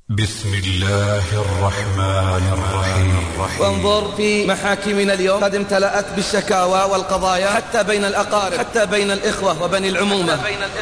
بسم الله الرحمن الرحيم. وانظر في محاكمنا اليوم قد امتلأت بالشكاوى والقضايا حتى بين الأقارب، حتى بين الإخوة وبني العمومة.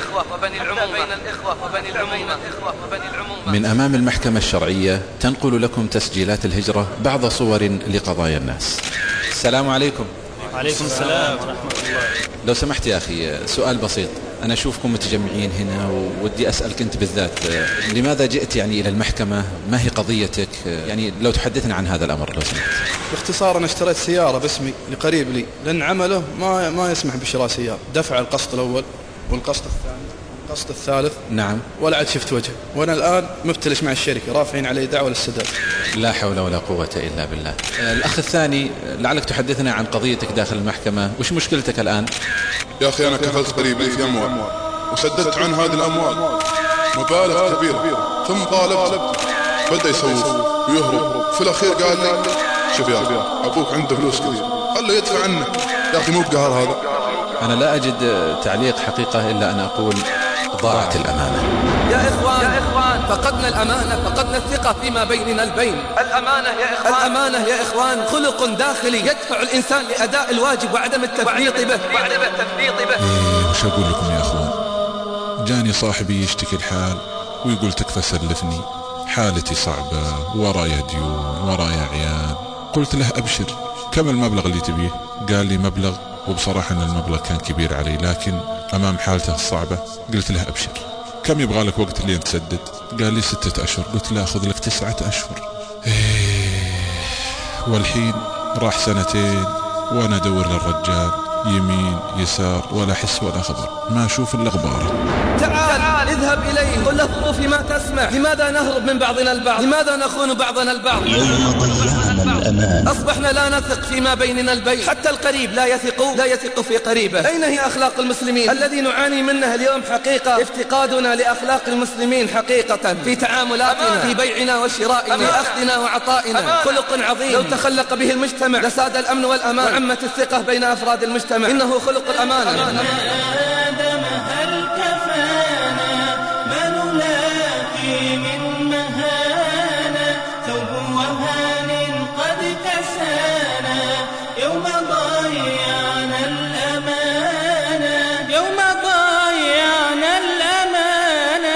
من أمام المحكمة الشرعية تنقل لكم تسجيلات الهجرة بعض صور لقضايا الناس. السلام عليكم. وعليكم السلام ورحمة الله. لو سمحت يا أخي سؤال بسيط، أنا أشوفكم متجمعين هنا وودي أسألك أنت بالذات، لماذا جئت يعني إلى المحكمة؟ ما هي قضيتك؟ يعني لو تحدثنا عن هذا الأمر لو سمحت. باختصار أنا اشتريت سيارة باسمي لقريب لي، لأن عمله ما يسمح بشراء سيارة، دفع القسط الأول والقسط الثاني والقسط الثالث. نعم. ولا عاد شفت وجهه، وأنا الآن مبتلش مع الشركة، رافعين علي دعوة للسداد. لا حول ولا قوة إلا بالله. الأخ الثاني لعلك تحدثنا عن قضيتك داخل المحكمة، وش مشكلتك الآن؟ يا أخي أنا كفلت قريب لي في أموال وسددت عن هذه الأموال مبالغ كبيرة، ثم طالبت بدأ يسوف ويهرب. في الأخير قال لي شوف يا أخي أبوك عنده فلوس كثير، خله يدفع عنه. يا أخي مو بقهر هذا. أنا لا أجد تعليق حقيقة إلا أن أقول ضاعت الأمانة. يا إخوان فقدنا الأمانة، فقدنا الثقة فيما بيننا البين. الأمانة يا إخوان خلق داخلي يدفع الإنسان لأداء الواجب وعدم التفريط به. وش أقول لكم يا أخوان، جاني صاحبي يشتكي الحال ويقول تكفى سلفني، حالتي صعبة، ورايا ديون، ورايا عيال. قلت له أبشر، كم المبلغ اللي تبيه؟ قال لي مبلغ، وبصراحة أن المبلغ كان كبير علي، لكن أمام حالته الصعبة قلت له أبشر. كم يبغى لك وقت اللي تسدد؟ قال لي 6 أشهر. قلت له أخذ لك 9 أشهر. والحين راح 2 وأنا أدور للرجال يمين يسار ولا حس ولا خبر، ما أشوف إلا غباره. تعال اذهب إليه، قل له ظروفي ما تسمح. لماذا نهرب من بعضنا البعض؟ لماذا نخون بعضنا البعض؟ يوم ضيعنا الأمان. أصبحنا لا نثق فيما بيننا البين، حتى القريب لا يثق في قريبه. أين هي أخلاق المسلمين الذي نعاني منها اليوم؟ حقيقة افتقادنا لأخلاق المسلمين حقيقة في تعاملاتنا، في بيعنا وشرائنا، في أخذنا وعطائنا. خلق عظيم لو تخلق به المجتمع لساد الأمن والأمان وعمت الثقة بين أفراد المجتمع. إنه خلق الأمانة. آدم هل كفانا ما نلاقي من مهانة، ثوب وهان قد كسانا يوم ضيعنا الأمانة، يوم ضيعنا الأمانة.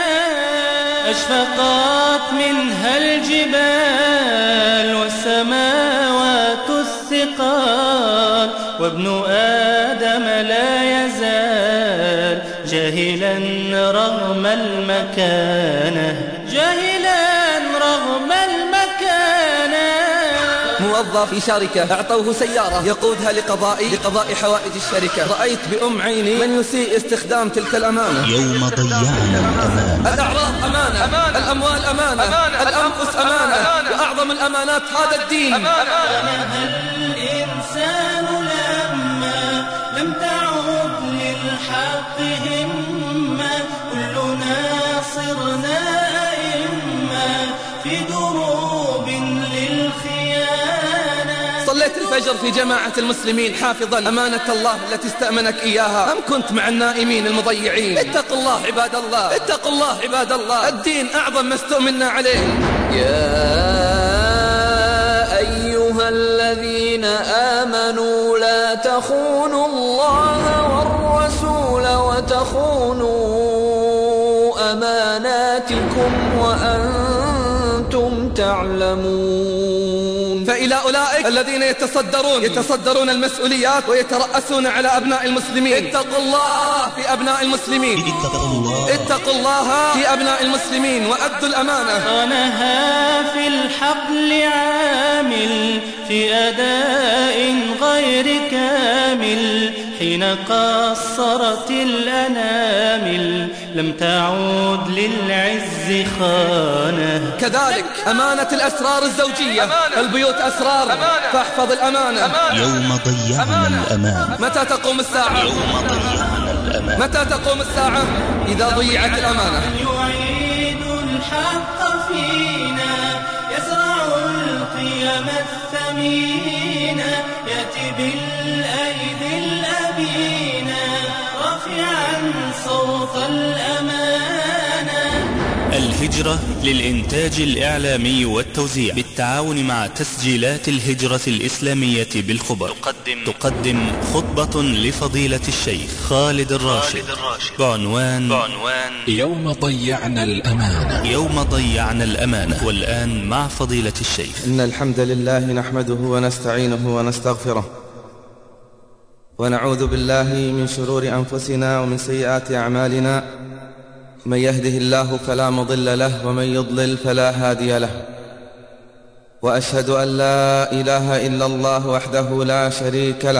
أشفقت منها الجبال والسماوات الثقال، وابن آدم لا يزال جاهلا رغم المكانة، جاهلا رغم المكانة. موظف في شركة أعطوه سيارة يقودها لقضاء حوائج الشركة. رأيت بأم عيني من يسيء استخدام تلك الأمانة. يوم ضيعنا الأمان. الأعراض أمانة، الأموال أمانة، الأنفس أمانة، وأعظم الأمانات هذا الدين. الإنسان لما لم تعد للحق همة، كلنا صرنا أئمة في دروب للخيانة. صليت الفجر في جماعة المسلمين حافظا أمانة الله التي استأمنك إياها، أم كنت مع النائمين المضيعين؟ اتقوا الله عباد الله، اتقوا الله عباد الله. الدين أعظم ما استؤمنا عليه. يا أيها الذين آمنوا لا تخونوا الله والرسول وتخونوا أماناتكم وأنتم تعلمون. فإلى أولئك الذين يتصدرون المسؤوليات ويترأسون على أبناء المسلمين، اتقوا الله في أبناء المسلمين، اتقوا الله في أبناء المسلمين وأدوا الأمانة. ونهى في الحقل عامل في أداء غير كامل، حين قصرت الأنامل لم تعود للعز خانة. كذلك أمانة الأسرار الزوجية، البيوت أسرار فاحفظ الأمانة. يوم ضيعنا الأمان. متى تقوم الساعة؟ يوم ضيعنا الأمان. متى تقوم الساعة؟ إذا ضيعت الأمانة. يعيد الحق فينا، يزرع القيم الثمينة، يأتي بالأيدي الأمينة رافعا صوت الأمانة. الهجرة للإنتاج الإعلامي والتوزيع بالتعاون مع تسجيلات الهجرة الإسلامية بالخبر تقدم خطبة لفضيلة الشيخ خالد الراشد بعنوان يوم ضيعنا الأمانة. والآن مع فضيلة الشيخ. إن الحمد لله نحمده ونستعينه ونستغفره ونعوذ بالله من شرور أنفسنا ومن سيئات أعمالنا. من يهده الله فلا مضل له ومن يضلل فلا هادي له. وأشهد أن لا إله إلا الله وحده لا شريك له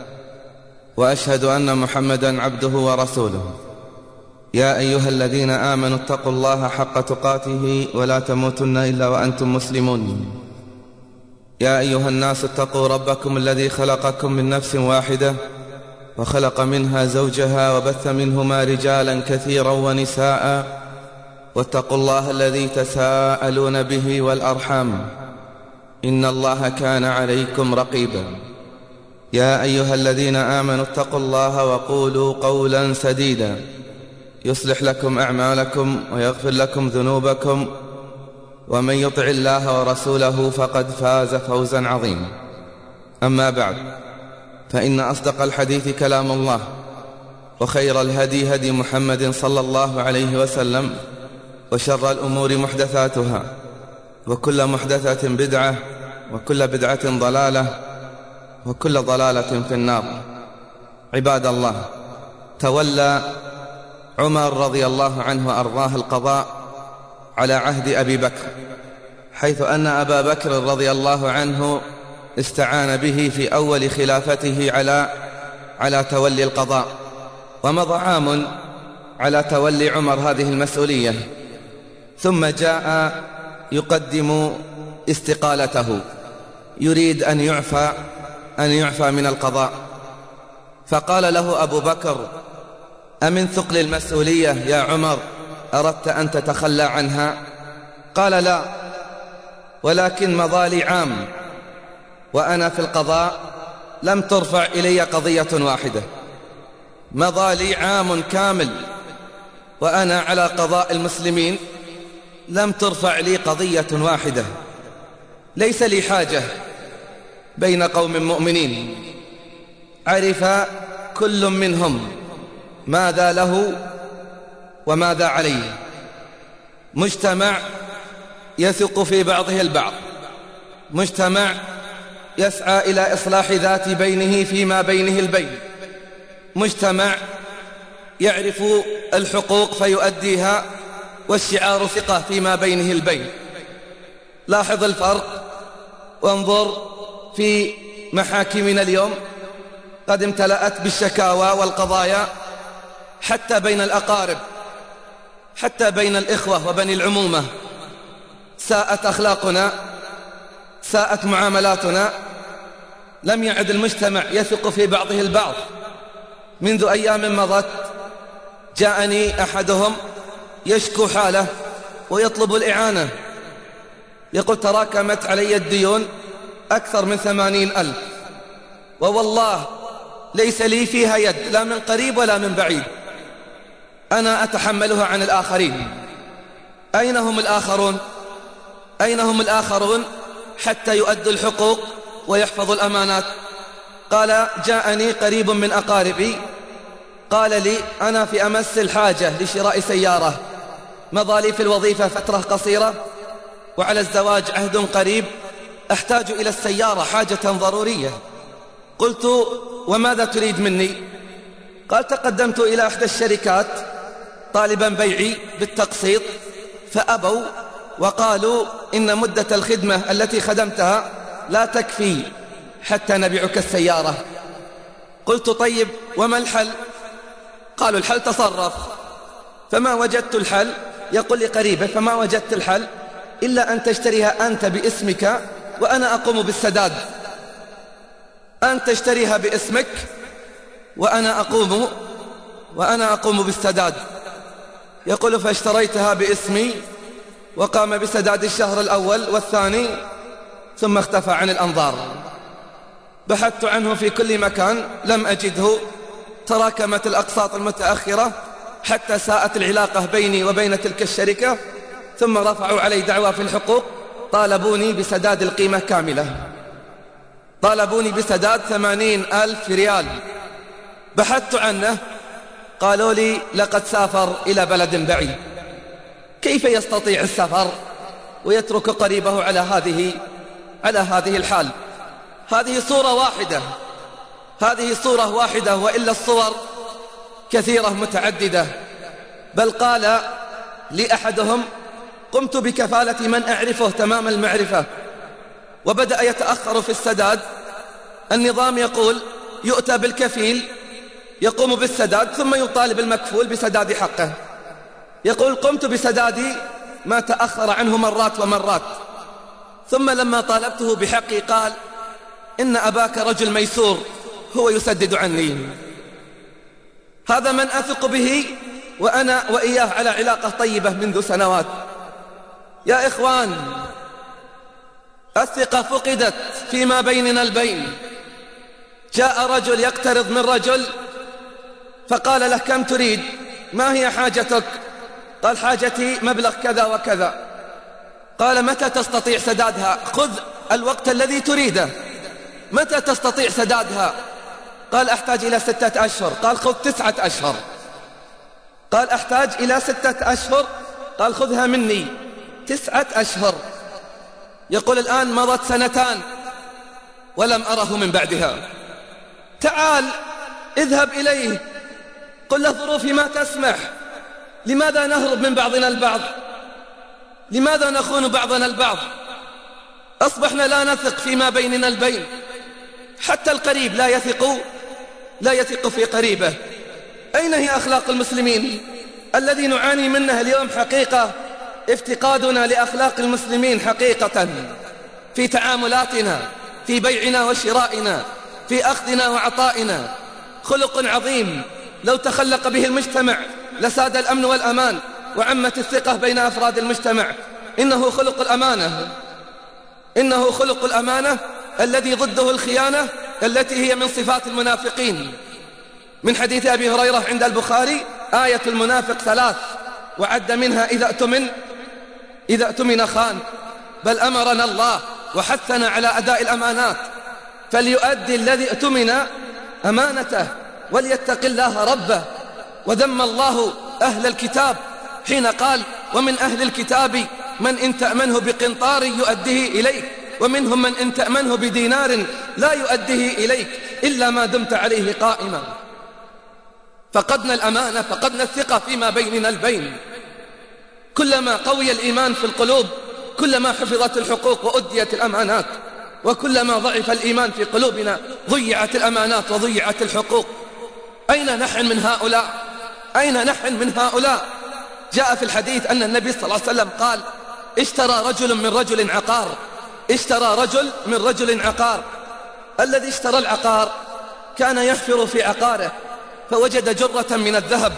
وأشهد أن محمدا عبده ورسوله. يا أيها الذين آمنوا اتقوا الله حق تقاته ولا تموتن إلا وأنتم مسلمون. يا أيها الناس اتقوا ربكم الذي خلقكم من نفس واحدة وخلق منها زوجها وبث منهما رجالا كثيرا ونساء واتقوا الله الذي تساءلون به والأرحام إن الله كان عليكم رقيبا. يا أيها الذين آمنوا اتقوا الله وقولوا قولا سديدا يصلح لكم أعمالكم ويغفر لكم ذنوبكم ومن يطع الله ورسوله فقد فاز فوزا عظيما. أما بعد، فإن أصدق الحديث كلام الله وخير الهدي هدي محمد صلى الله عليه وسلم وشر الأمور محدثاتها وكل محدثة بدعة وكل بدعة ضلالة وكل ضلالة في النار. عباد الله، تولى عمر رضي الله عنه وأرضاه القضاء على عهد أبي بكر، حيث أن أبا بكر رضي الله عنه استعان به في أول خلافته على تولي القضاء. ومضى عام على تولي عمر هذه المسؤولية، ثم جاء يقدم استقالته، يريد أن يعفى من القضاء. فقال له أبو بكر: أمن ثقل المسؤولية يا عمر أردت أن تتخلى عنها؟ قال: لا، ولكن مضى لي عام وأنا في القضاء لم ترفع إلي قضية واحدة. مضى لي عام كامل وأنا على قضاء المسلمين لم ترفع لي قضية واحدة. ليس لي حاجة بين قوم مؤمنين عرف كل منهم ماذا له وماذا عليه، مجتمع يثق في بعضه البعض، مجتمع يسعى إلى إصلاح ذات بينه فيما بينه البين، مجتمع يعرف الحقوق فيؤديها والشعار ثقة فيما بينه البين. لاحظ الفرق وانظر في محاكمنا اليوم، قد امتلأت بالشكاوى والقضايا حتى بين الأقارب، حتى بين الإخوة وبني العمومة. ساءت أخلاقنا، ساءت معاملاتنا، لم يعد المجتمع يثق في بعضه البعض. منذ أيام مضت جاءني أحدهم يشكو حاله ويطلب الإعانة، يقول: تراكمت علي الديون أكثر من 80,000 ووالله ليس لي فيها يد، لا من قريب ولا من بعيد، أنا أتحملها عن الآخرين. أين هم الآخرون؟ أين هم الآخرون حتى يؤدوا الحقوق ويحفظوا الأمانات؟ قال: جاءني قريب من أقاربي قال لي: أنا في أمس الحاجة لشراء سيارة، مضى لي في الوظيفة فترة قصيرة وعلى الزواج عهد قريب، أحتاج إلى السيارة حاجة ضرورية. قلت: وماذا تريد مني؟ قال: تقدمت إلى إحدى الشركات طالبا بيعي بالتقسيط فأبوا وقالوا إن مدة الخدمة التي خدمتها لا تكفي حتى نبيعك السيارة. قلت: طيب وما الحل؟ قالوا: الحل تصرف. فما وجدت الحل، يقول لي قريبه، فما وجدت الحل إلا أن تشتريها أنت باسمك وأنا أقوم بالسداد. أن تشتريها باسمك وأنا أقوم بالسداد. يقول: فاشتريتها باسمي وقام بسداد الشهر الأول والثاني ثم اختفى عن الأنظار. بحثت عنه في كل مكان لم أجده، تراكمت الأقساط المتأخرة حتى ساءت العلاقة بيني وبين تلك الشركة ثم رفعوا علي دعوى في الحقوق، طالبوني بسداد القيمة كاملة، طالبوني بسداد 80,000 ريال. بحثت عنه، قالوا لي لقد سافر إلى بلد بعيد. كيف يستطيع السفر ويترك قريبه على هذه الحال؟ هذه صورة واحدة، هذه صورة واحدة، وإلا الصور كثيرة متعددة. بل قال لي أحدهم: قمت بكفالة من أعرفه تمام المعرفة، وبدأ يتأخر في السداد. النظام يقول يؤتى بالكفيل يقوم بالسداد ثم يطالب المكفول بسداد حقه. يقول: قمت بسدادي، ما تأخر عنه مرات ومرات، ثم لما طالبته بحقي قال: إن أباك رجل ميسور، هو يسدد عني. هذا من أثق به، وأنا وإياه على علاقة طيبة منذ سنوات. يا إخوان، الثقة فقدت فيما بيننا البين. جاء رجل يقترض من رجل فقال له: كم تريد؟ ما هي حاجتك؟ قال: حاجتي مبلغ كذا وكذا. قال: متى تستطيع سدادها؟ خذ الوقت الذي تريده. متى تستطيع سدادها؟ قال: أحتاج إلى 6 أشهر. قال: خذ 9 أشهر. قال: أحتاج إلى 6 أشهر. قال: خذها مني 9 أشهر. يقول: الآن مضت 2 سنين ولم أره من بعدها. تعال، اذهب إليه، قل له: ظروفي ما تسمح. لماذا نهرب من بعضنا البعض؟ لماذا نخون بعضنا البعض؟ أصبحنا لا نثق فيما بيننا البين. حتى القريب لا يثق في قريبه. أين هي أخلاق المسلمين؟ الذي نعاني منها اليوم حقيقة افتقادنا لأخلاق المسلمين حقيقة، في تعاملاتنا، في بيعنا وشرائنا، في أخذنا وعطائنا. خلق عظيم لو تخلق به المجتمع لساد الأمن والأمان وعمت الثقة بين أفراد المجتمع. إنه خلق الأمانة، إنه خلق الأمانة الذي ضده الخيانة التي هي من صفات المنافقين. من حديث أبي هريرة عند البخاري: آية المنافق 3، وعد منها: إذا اؤتمن خان. بل أمرنا الله وحثنا على أداء الأمانات، فليؤدي الذي اؤتمن أمانته وليتق الله ربه. وذم الله أهل الكتاب حين قال: ومن أهل الكتاب من إن تأمنه بقنطار يؤديه إليك، ومنهم من إن تأمنه بدينار لا يؤديه إليك إلا ما دمت عليه قائما. فقدنا الأمانة، فقدنا الثقة فيما بيننا البين. كلما قوي الإيمان في القلوب كلما حفظت الحقوق وأديت الأمانات، وكلما ضعف الإيمان في قلوبنا ضيعت الأمانات وضيعت الحقوق. أين نحن من هؤلاء؟ أين نحن من هؤلاء؟ جاء في الحديث أن النبي صلى الله عليه وسلم قال: اشترى رجل من رجل عقار، اشترى رجل من رجل عقار. الذي اشترى العقار كان يحفر في عقاره فوجد جرة من الذهب،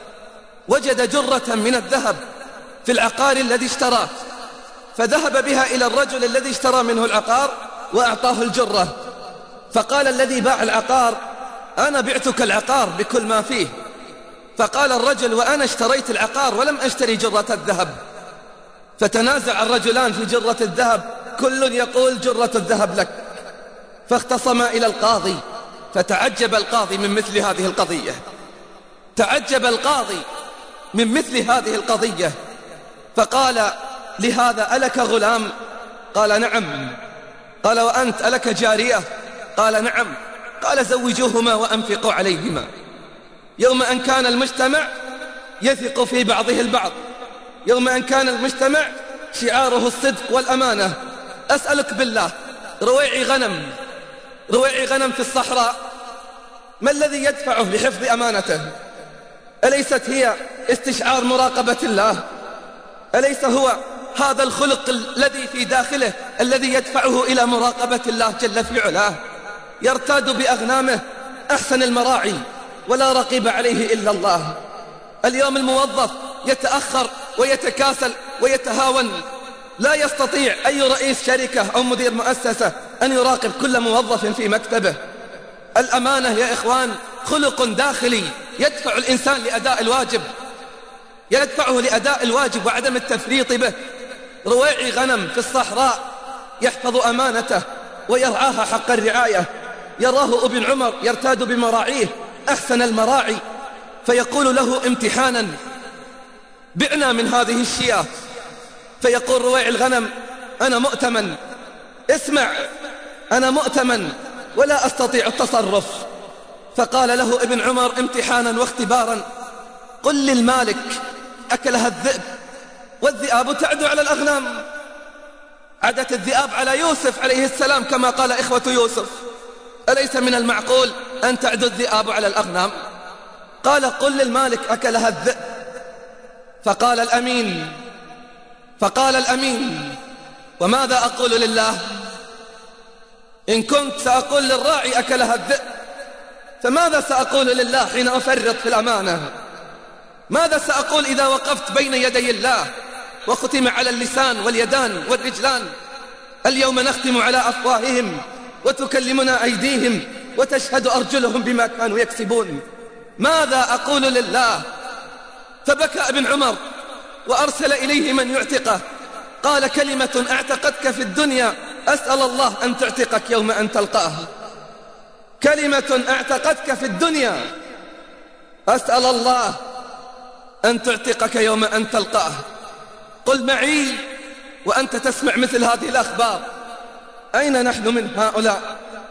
وجد جرة من الذهب في العقار الذي اشتراه، فذهب بها إلى الرجل الذي اشترى منه العقار وأعطاه الجرة. فقال الذي باع العقار: أنا بعتك العقار بكل ما فيه. فقال الرجل: وأنا اشتريت العقار ولم أشتري جرة الذهب. فتنازع الرجلان في جرة الذهب، كل يقول: جرة الذهب لك. فاختصما إلى القاضي، فتعجب القاضي من مثل هذه القضية، تعجب القاضي من مثل هذه القضية. فقال لهذا: ألك غلام؟ قال: نعم. قال: وأنت ألك جارية؟ قال: نعم. قال: زوجوهما وأنفقوا عليهما. يوم أن كان المجتمع يثق في بعضه البعض، يوم أن كان المجتمع شعاره الصدق والأمانة. أسألك بالله، رويع غنم في الصحراء، ما الذي يدفعه لحفظ أمانته؟ أليست هي استشعار مراقبة الله؟ أليس هو هذا الخلق الذي في داخله الذي يدفعه إلى مراقبة الله جل في علاه؟ يرتاد بأغنامه أحسن المراعي ولا رقيب عليه إلا الله. اليوم الموظف يتأخر ويتكاسل ويتهاون، لا يستطيع أي رئيس شركة أو مدير مؤسسة أن يراقب كل موظف في مكتبه. الأمانة يا إخوان خلق داخلي يدفع الإنسان لأداء الواجب. يدفعه لأداء الواجب وعدم التفريط به. رويعي غنم في الصحراء يحفظ أمانته ويرعاها حق الرعاية. يراه ابن عمر يرتاد بمراعيه أحسن المراعي، فيقول له امتحانا: بعنا من هذه الشياه. فيقول رويعي الغنم: أنا مؤتمن، اسمع، أنا مؤتمن ولا أستطيع التصرف. فقال له ابن عمر امتحانا واختبارا: قل للمالك أكلها الذئب والذئاب تعدو على الأغنام. عدت الذئاب على يوسف عليه السلام كما قال إخوة يوسف، أليس من المعقول أن تعدو الذئاب على الأغنام؟ قال: قل للمالك أكلها الذئب. فقال الأمين، وماذا أقول لله؟ إن كنت سأقول للراعي أكلها الذئب، فماذا سأقول لله حين أفرط في الأمانة؟ ماذا سأقول إذا وقفت بين يدي الله وختم على اللسان واليدان والرجلان؟ اليوم نختم على أفواههم وتكلمنا أيديهم وتشهد أرجلهم بما كانوا يكسبون. ماذا أقول لله؟ فبكى ابن عمر وأرسل إليه من يعتقه. قال: كلمة أعتقتك في الدنيا أسأل الله أن تعتقك يوم أن تلقاه. كلمة أعتقتك في الدنيا أسأل الله أن تعتقك يوم أن تلقاه. قل معي وأنت تسمع مثل هذه الأخبار: أين نحن من هؤلاء؟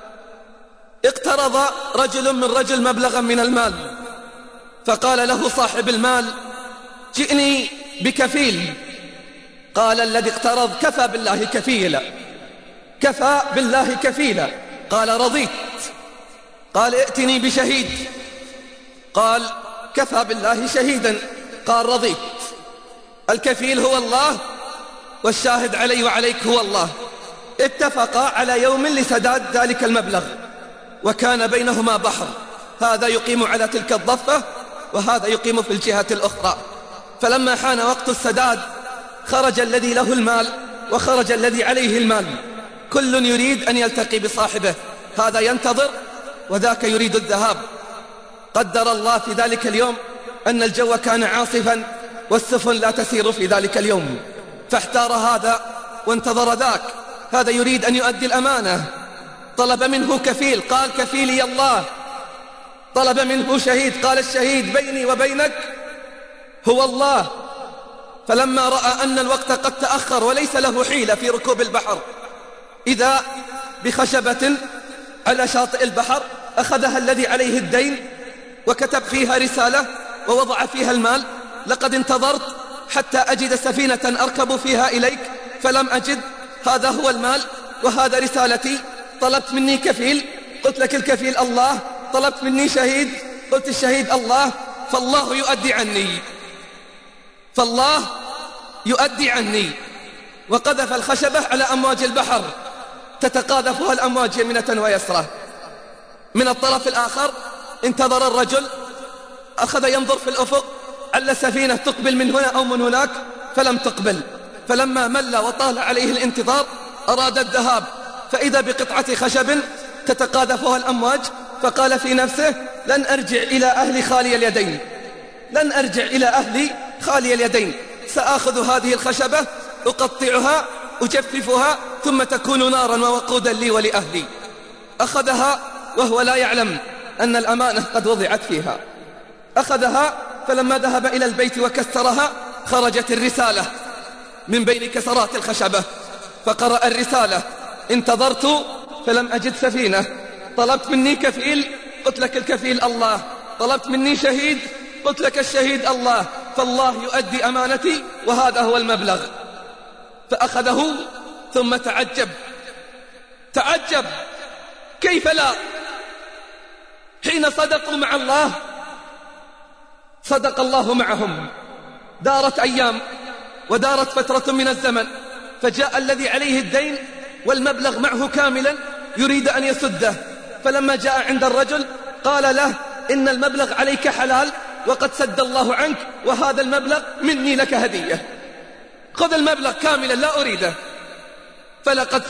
اقترض رجل من رجل مبلغا من المال، فقال له صاحب المال: جئني بكفيل. قال الذي اقترض: كفى بالله كفيلا، كفى بالله كفيلا. قال: رضيت. قال: ائتني بشهيد. قال: كفى بالله شهيدا. قال: رضيت. الكفيل هو الله والشاهد علي وعليك هو الله. اتفقا على يوم لسداد ذلك المبلغ، وكان بينهما بحر، هذا يقيم على تلك الضفة وهذا يقيم في الجهة الأخرى. فلما حان وقت السداد خرج الذي له المال وخرج الذي عليه المال، كل يريد أن يلتقي بصاحبه، هذا ينتظر وذاك يريد الذهاب. قدر الله في ذلك اليوم أن الجو كان عاصفا والسفن لا تسير في ذلك اليوم، فاحتار هذا وانتظر ذاك. هذا يريد أن يؤدي الأمانة، طلب منه كفيل، قال: كفيلي الله. طلب منه شهيد، قال: الشهيد بيني وبينك هو الله. فلما رأى أن الوقت قد تأخر وليس له حيلة في ركوب البحر، إذا بخشبة على شاطئ البحر أخذها الذي عليه الدين وكتب فيها رسالة ووضع فيها المال: لقد انتظرت حتى أجد سفينة أركب فيها إليك فلم أجد، هذا هو المال وهذا رسالتي. طلبت مني كفيل، قلت لك الكفيل الله. طلبت مني شهيد، قلت الشهيد الله. فالله يؤدي عني، فالله يؤدي عني. وقذف الخشبة على أمواج البحر تتقاذفها الأمواج يمنة ويسرى. من الطرف الآخر انتظر الرجل، أخذ ينظر في الأفق على سفينة تقبل من هنا أو من هناك فلم تقبل. فلما مل وطال عليه الانتظار أراد الذهاب، فإذا بقطعة خشب تتقاذفها الأمواج، فقال في نفسه: لن أرجع إلى أهلي خالي اليدين، لن أرجع إلى أهلي خالي اليدين، سآخذ هذه الخشبة أقطعها أجففها ثم تكون نارا ووقودا لي ولأهلي. أخذها وهو لا يعلم أن الأمانة قد وضعت فيها. أخذها، فلما ذهب إلى البيت وكسرها خرجت الرسالة من بين كسرات الخشبة، فقرأ الرسالة: انتظرت فلم أجد سفينة، طلبت مني كفيل، قلت لك الكفيل الله، طلبت مني شهيد، قلت لك الشهيد الله، فالله يؤدي أمانتي وهذا هو المبلغ. فأخذه ثم تعجب كيف لا؟ حين صدقوا مع الله صدق الله معهم. دارت أيام ودارت فترة من الزمن، فجاء الذي عليه الدين والمبلغ معه كاملا يريد أن يسده، فلما جاء عند الرجل قال له: إن المبلغ عليك حلال وقد سد الله عنك، وهذا المبلغ مني لك هدية، خذ المبلغ كاملا لا أريده. فلقد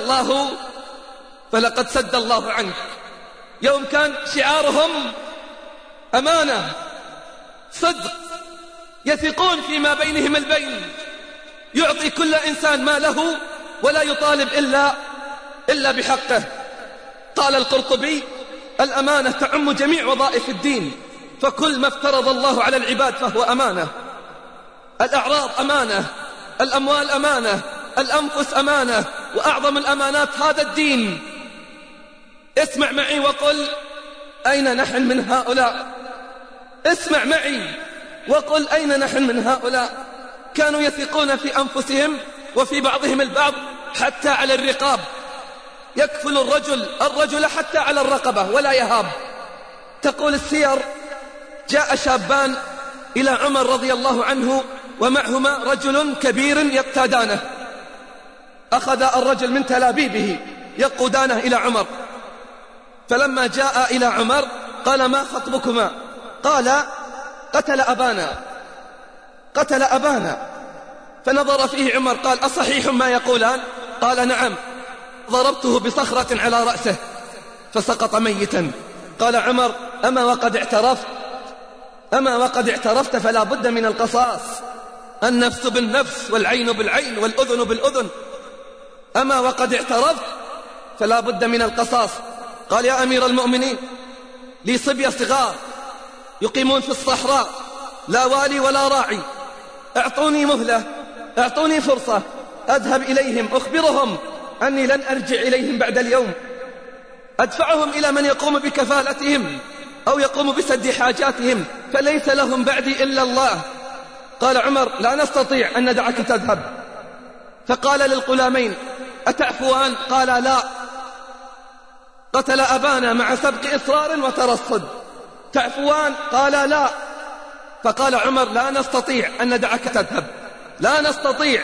سد الله عنك. يوم كان شعارهم أمانة، صدق، يثقون فيما بينهم البين، يعطي كل إنسان ما له ولا يطالب إلا بحقه. قال القرطبي: الأمانة تعم جميع وظائف الدين، فكل ما افترض الله على العباد فهو أمانة. الأعراض أمانة، الأموال أمانة، الأنفس أمانة، وأعظم الأمانات هذا الدين. اسمع معي وقل: أين نحن من هؤلاء؟ اسمع معي وقل: أين نحن من هؤلاء؟ كانوا يثقون في أنفسهم وفي بعضهم البعض حتى على الرقاب، يكفل الرجل حتى على الرقبة ولا يهاب. تقول السير: جاء شابان إلى عمر رضي الله عنه ومعهما رجل كبير يقتادانه. أخذ الرجل من تلابيبه يقودانه إلى عمر، فلما جاء إلى عمر قال: ما خطبكما؟ قال: قتل أبانا. فنظر فيه عمر قال: أصحيح ما يقولان؟ قال: نعم، ضربته بصخرة على رأسه فسقط ميتا. قال عمر: أما وقد اعترفت فلا بد من القصاص، النفس بالنفس والعين بالعين والأذن بالأذن. أما وقد اعترفت فلا بد من القصاص. قال: يا أمير المؤمنين، لي صبية صغار يقيمون في الصحراء، لا والي ولا راعي، اعطوني مهلة، اعطوني فرصة أذهب إليهم أخبرهم أني لن أرجع إليهم بعد اليوم، أدفعهم إلى من يقوم بكفالتهم أو يقوم بسد حاجاتهم، فليس لهم بعدي إلا الله. قال عمر: لا نستطيع أن ندعك تذهب. فقال للغلامين: أتعفوان؟ قال: لا، قتل أبانا مع سبق إصرار وترصد، تعفوان؟ قال: لا. فقال عمر: لا نستطيع أن ندعك تذهب، لا نستطيع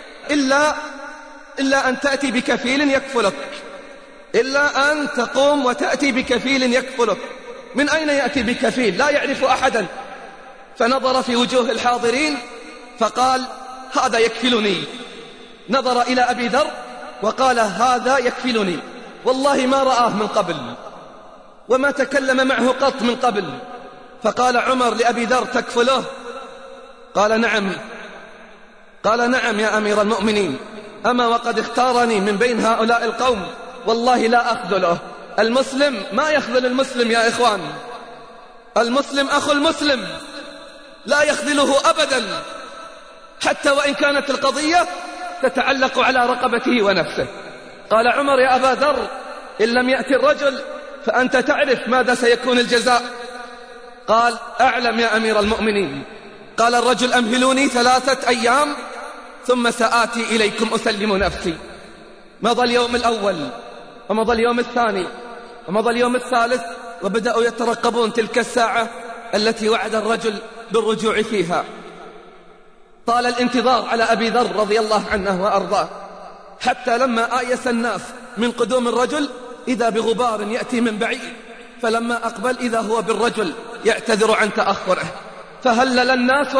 إلا أن تأتي بكفيل يكفلك، إلا أن تقوم وتأتي بكفيل يكفلك. من أين يأتي بكفيل؟ لا يعرف أحدا. فنظر في وجوه الحاضرين فقال: هذا يكفلني. نظر إلى أبي ذر وقال: هذا يكفلني. والله ما رآه من قبل وما تكلم معه قط من قبل. فقال عمر لأبي ذر: تكفله؟ قال: نعم. قال: نعم يا أمير المؤمنين، أما وقد اختارني من بين هؤلاء القوم، والله لا أخذله. المسلم ما يخذل المسلم يا إخوان، المسلم أخو المسلم لا يخذله أبدا، حتى وإن كانت القضية تتعلق على رقبته ونفسه. قال عمر: يا أبا ذر، إن لم يأتي الرجل فأنت تعرف ماذا سيكون الجزاء. قال: أعلم يا أمير المؤمنين. قال الرجل: أمهلوني 3 أيام ثم سآتي إليكم أسلم نفسي. مضى اليوم الأول ومضى اليوم الثاني ومضى اليوم الثالث، وبدأوا يترقبون تلك الساعة التي وعد الرجل بالرجوع فيها. طال الانتظار على أبي ذر رضي الله عنه وأرضاه، حتى لما آيس الناس من قدوم الرجل إذا بغبار يأتي من بعيد، فلما أقبل إذا هو بالرجل يعتذر عن تأخره. فهلل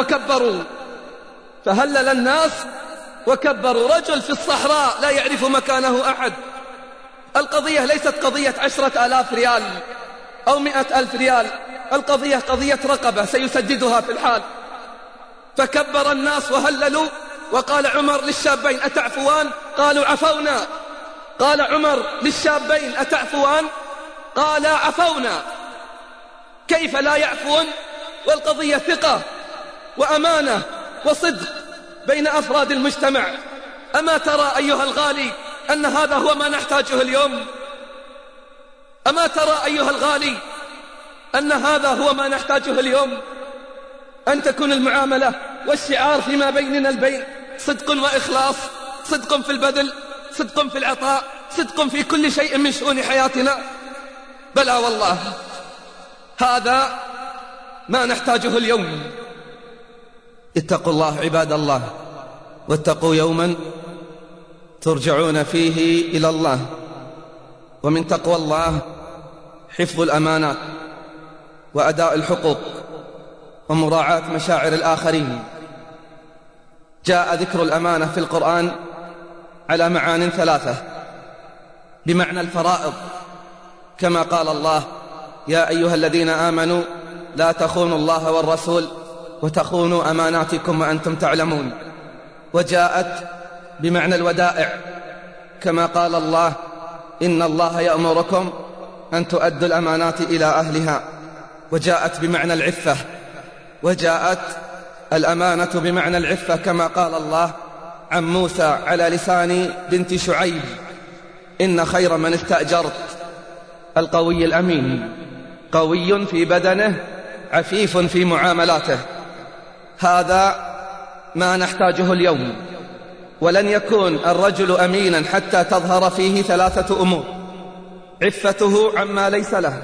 الناس وكبروا. رجل في الصحراء لا يعرف مكانه أحد. القضية ليست قضية 10,000 ريال أو 100,000 ريال، القضية قضية رقبة سيسددها في الحال. فكبر الناس وهللوا، وقال عمر للشابين: أتعفوان؟ قالوا: عفونا. قال عمر للشابين: أتعفوان؟ قال: عفونا. كيف لا يعفون والقضية ثقة وأمانة وصدق بين أفراد المجتمع؟ أما ترى أيها الغالي أن هذا هو ما نحتاجه اليوم؟ أما ترى أيها الغالي أن هذا هو ما نحتاجه اليوم؟ أن تكون المعاملة والشعار فيما بيننا البين صدق وإخلاص، صدق في البذل، صدق في العطاء، صدق في كل شيء من شؤون حياتنا. بلى والله، هذا ما نحتاجه اليوم. اتقوا الله عباد الله، واتقوا يوما ترجعون فيه إلى الله. ومن تقوى الله حفظ الأمانات وأداء الحقوق ومراعاة مشاعر الآخرين. جاء ذكر الأمانة في القرآن على معان 3: بمعنى الفرائض، كما قال الله: يا أيها الذين آمنوا لا تخونوا الله والرسول وتخونوا أماناتكم وأنتم تعلمون. وجاءت بمعنى الودائع كما قال الله: إن الله يأمركم أن تؤدوا الأمانات إلى أهلها. وجاءت بمعنى العفة، وجاءت الأمانة بمعنى العفة كما قال الله عن موسى على لسان بنت شعيب: إن خير من استأجرت القوي الأمين، قوي في بدنه عفيف في معاملاته. هذا ما نحتاجه اليوم. ولن يكون الرجل أمينا حتى تظهر فيه 3 أمور: عفته عما ليس له،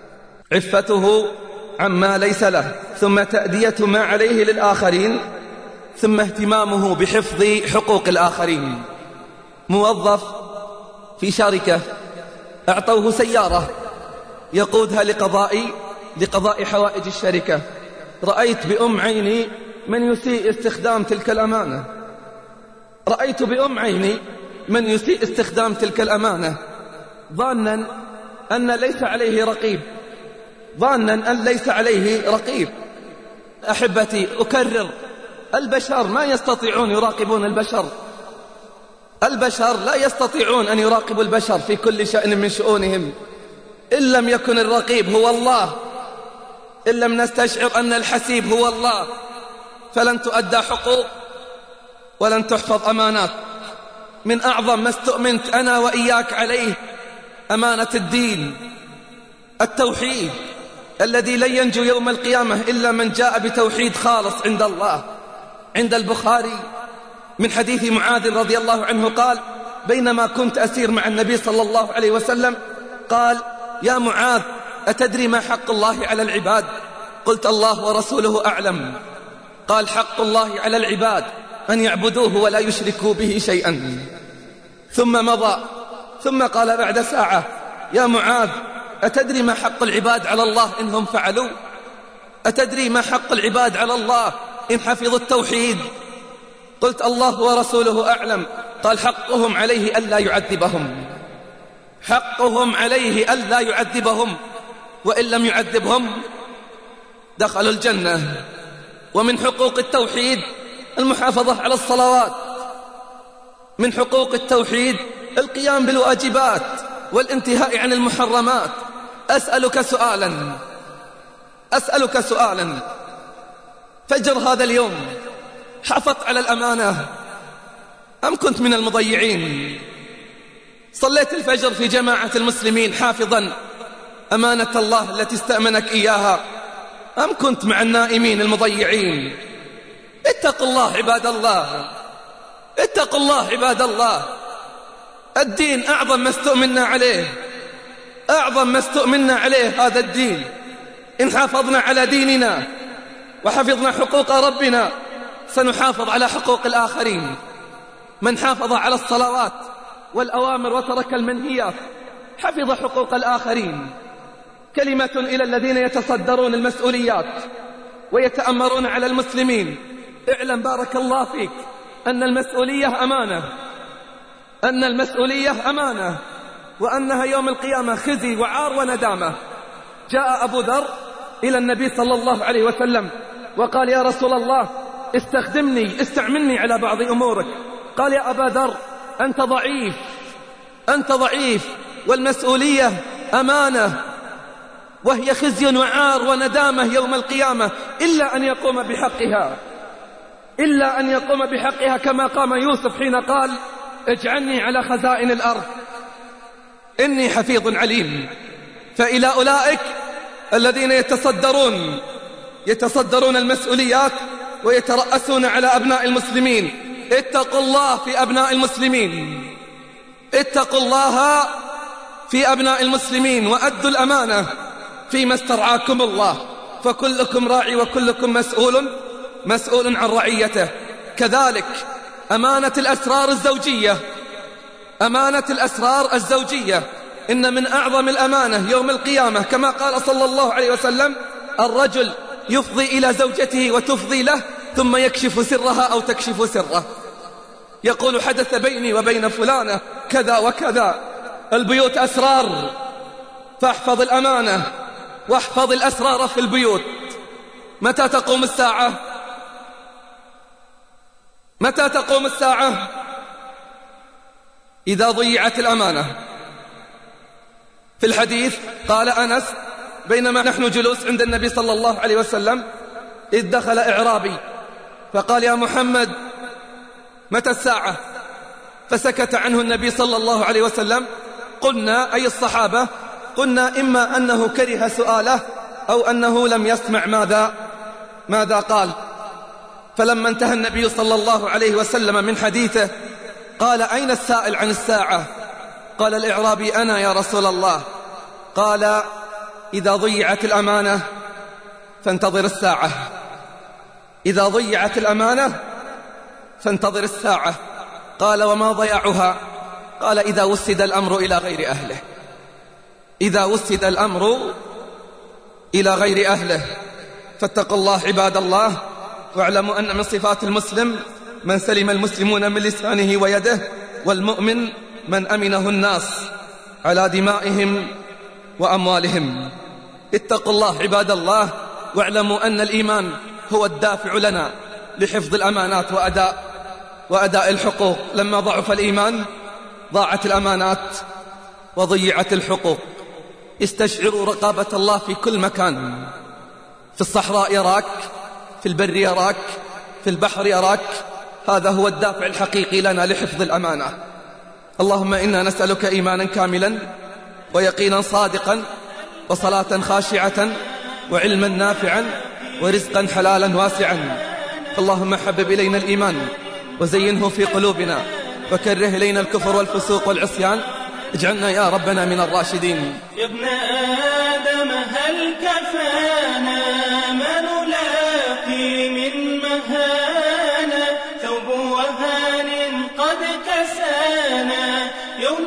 عفته عما ليس له، ثم تأدية ما عليه للآخرين، ثم اهتمامه بحفظ حقوق الآخرين. موظف في شركة أعطوه سيارة يقودها لقضاء حوائج الشركة. رأيت بأم عيني من يسيء استخدام تلك الأمانة، رأيت بأم عيني من يسيء استخدام تلك الأمانة، ظانا أن ليس عليه رقيب، ظانا أن ليس عليه رقيب. أحبتي، أكرر: البشر ما يستطيعون يراقبون البشر، البشر لا يستطيعون أن يراقبوا البشر في كل شأن من شؤونهم. إن لم يكن الرقيب هو الله، إن لم نستشعر أن الحسيب هو الله، فلن تؤدى حقوق ولن تحفظ أمانات. من أعظم ما استؤمنت أنا وإياك عليه أمانة الدين، التوحيد الذي لن ينجو يوم القيامة إلا من جاء بتوحيد خالص عند الله. عند البخاري من حديث معاذ رضي الله عنه قال: بينما كنت أسير مع النبي صلى الله عليه وسلم قال: يا معاذ، أتدري ما حق الله على العباد؟ قلت: الله ورسوله أعلم. قال: حق الله على العباد أن يعبدوه ولا يشركوا به شيئا. ثم مضى، ثم قال بعد ساعة: يا معاذ، أتدري ما حق العباد على الله إنهم فعلوا؟ أتدري ما حق العباد على الله إن حفظوا التوحيد؟ قلت: الله ورسوله أعلم. قال: حقهم عليه ألا يعذبهم، حقهم عليه ألا يعذبهم، وإن لم يعذبهم دخلوا الجنة. ومن حقوق التوحيد المحافظة على الصلوات، من حقوق التوحيد القيام بالواجبات والانتهاء عن المحرمات. أسألك سؤالا: فجر هذا اليوم حافظت على الأمانة أم كنت من المضيعين؟ صليت الفجر في جماعة المسلمين حافظا أمانة الله التي استأمنك إياها أم كنت مع النائمين المضيعين؟ اتقوا الله عباد الله، اتقوا الله عباد الله. الدين أعظم ما استؤمنا عليه، أعظم ما استؤمنا عليه هذا الدين. إن حافظنا على ديننا وحفظنا حقوق ربنا سنحافظ على حقوق الآخرين. من حافظ على الصلوات والأوامر وترك المنهيات حفظ حقوق الآخرين. كلمة إلى الذين يتصدرون المسؤوليات ويتأمرون على المسلمين: اعلم بارك الله فيك أن المسؤولية أمانة، أن المسؤولية أمانة، وأنها يوم القيامة خزي وعار وندامة. جاء أبو ذر إلى النبي صلى الله عليه وسلم وقال: يا رسول الله، استعملني على بعض أمورك. قال: يا أبا ذر، أنت ضعيف، والمسؤولية أمانة، وهي خزي وعار وندامة يوم القيامة، إلا أن يقوم بحقها، إلا أن يقوم بحقها كما قام يوسف حين قال: اجعلني على خزائن الأرض إني حفيظ عليم. فإلى أولئك الذين يتصدرون المسؤوليات ويترأسون على أبناء المسلمين: اتقوا الله في أبناء المسلمين، اتقوا الله في أبناء المسلمين، وأدوا الأمانة فيما استرعاكم الله، فكلكم راعي وكلكم مسؤول عن رعيته. كذلك أمانة الأسرار الزوجية، أمانة الأسرار الزوجية إن من أعظم الأمانة يوم القيامة كما قال صلى الله عليه وسلم: الرجل يفضي إلى زوجته وتفضي له ثم يكشف سرها أو تكشف سره، يقول: حدث بيني وبين فلانة كذا وكذا. البيوت أسرار، فاحفظ الأمانة واحفظ الأسرار في البيوت. متى تقوم الساعة؟ متى تقوم الساعة؟ إذا ضيعت الأمانة. في الحديث قال أنس: بينما نحن جلوس عند النبي صلى الله عليه وسلم إذ دخل إعرابي فقال: يا محمد متى الساعة؟ فسكت عنه النبي صلى الله عليه وسلم. قلنا أي الصحابة، قلنا إما أنه كره سؤاله أو أنه لم يسمع ماذا قال. فلما انتهى النبي صلى الله عليه وسلم من حديثه قال: أين السائل عن الساعة؟ قال الإعرابي: أنا يا رسول الله. قال: إذا ضيعت الأمانة فانتظر الساعة. إذا ضيعت الأمانة فانتظر الساعة. قال: وما ضياعها؟ قال: إذا وسد الأمر إلى غير أهله. إذا وسد الأمر إلى غير أهله. فاتقوا الله عباد الله، واعلموا أن من صفات المسلم من سلم المسلمون من لسانه ويده، والمؤمن من أمنه الناس على دمائهم وأموالهم. اتقوا الله عباد الله، واعلموا أن الإيمان هو الدافع لنا لحفظ الأمانات وأداء الحقوق. لما ضعف الإيمان ضاعت الأمانات وضيعت الحقوق. استشعروا رقابة الله في كل مكان. في الصحراء يراك، في البر يراك، في البحر يراك. هذا هو الدافع الحقيقي لنا لحفظ الأمانة. اللهم إنا نسألك إيمانا كاملا ويقينا صادقا وصلاة خاشعة وعلما نافعا ورزقا حلالا واسعا. اللهم حبب إلينا الإيمان وزينه في قلوبنا وكره إلينا الكفر والفسوق والعصيان. اجعلنا يا ربنا من الراشدين. يا ابن آدم هل كفانا ما نلاقي من مهانة؟ ثوب وهان قد كسانا يوم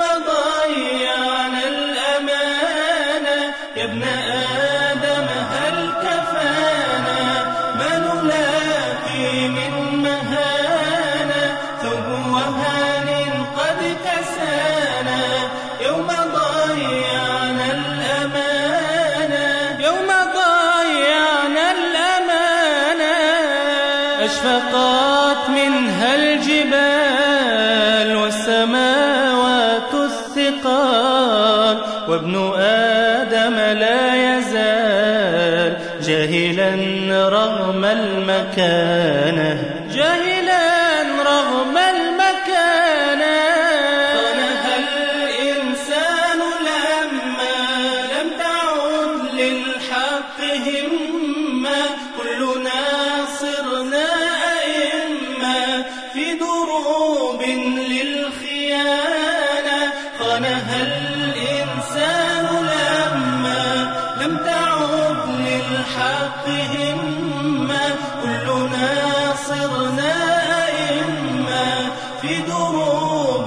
ضيعنا الأمانة. يا ابن آدم هل كفانا ما نلاقي من مهانة؟ ثوب وهان قد كسانا يوم ضيعنا الأمانة. يوم ضيعنا الأمانة. أشفقت منها الجبال والسماوات الثقال، وابن آدم لا يزال جاهلا رغم المكانة. جاهلا رغم المكانة. فنهى الإنسان لما لم تعد للحق همة. كلنا صرنا أئمة في دروب للخيانة. فنهى الإنسان لما لم تعد للحق همة. كلنا صرنا أئمة في دروب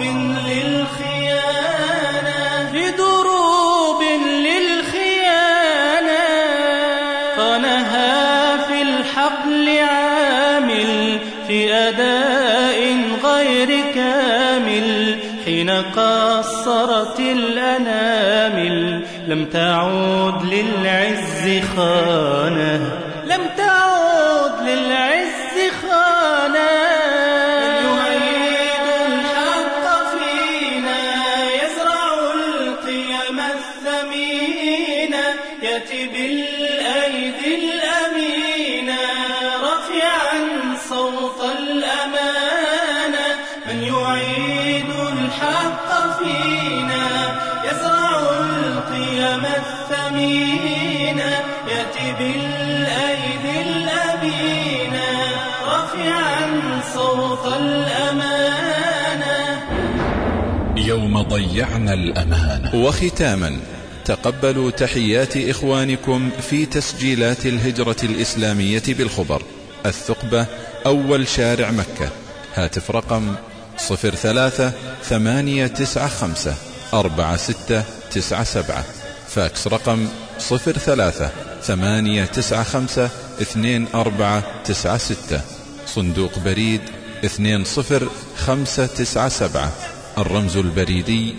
للخيانة. في دروب للخيانة. فنهى في الحقل عامل في أداء غير كامل. حين قصرت الأنامل لم تعود للعز خانة. لم تعود للعز خانة. من يعيد الحق فينا يزرع القيم الثمينة. يأتي بالأيدي الأمينة رافعا صوت الأمانة. من يعيد الحق فينا يزرع القيم الثمينة. يأتي بالأيدي الأمينة رافعا صوت الأمانة. يوم ضيعنا الأمانة. وختاما، تقبلوا تحيات إخوانكم في تسجيلات الهجرة الإسلامية بالخبر، الثقبة، أول شارع مكة. هاتف رقم 03-895-4697. فاكس رقم 03-895-2496. صندوق بريد 20597. الرمز البريدي